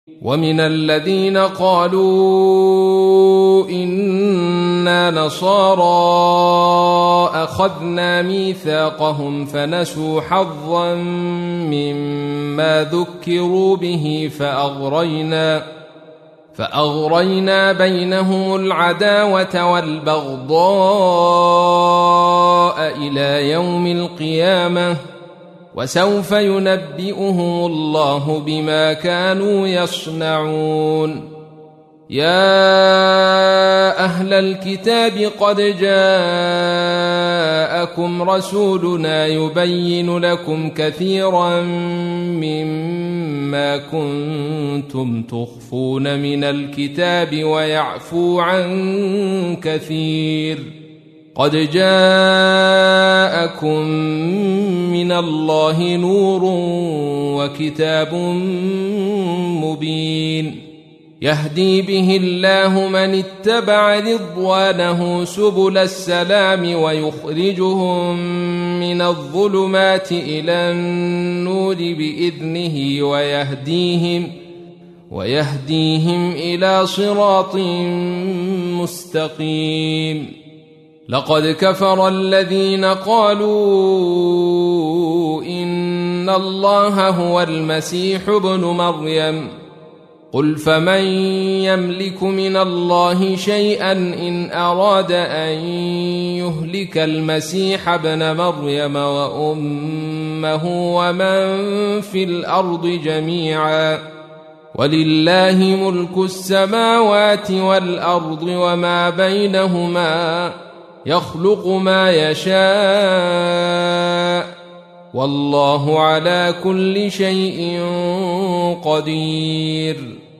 ومن الذين قالوا إنا نصارى أخذنا ميثاقهم فنسوا حظا مما ذكروا به فأغرينا بينهم العداوة والبغضاء إلى يوم القيامة وسوف ينبئهم الله بما كانوا يصنعون. يا أهل الكتاب قد جاءكم رسولنا يبين لكم كثيرا مما كنتم تخفون من الكتاب ويعفو عن كثير. قد جاءكم من الله نور وكتاب مبين يهدي به الله من اتبع رضوانه سبل السلام ويخرجهم من الظلمات إلى النور بإذنه ويهديهم إلى صراط مستقيم. لقد كفر الذين قالوا إن الله هو المسيح ابن مريم قل فمن يملك من الله شيئا إن أراد أن يهلك المسيح ابن مريم وأمه ومن في الأرض جميعا ولله ملك السماوات والأرض وما بينهما يخلق ما يشاء والله على كل شيء قدير.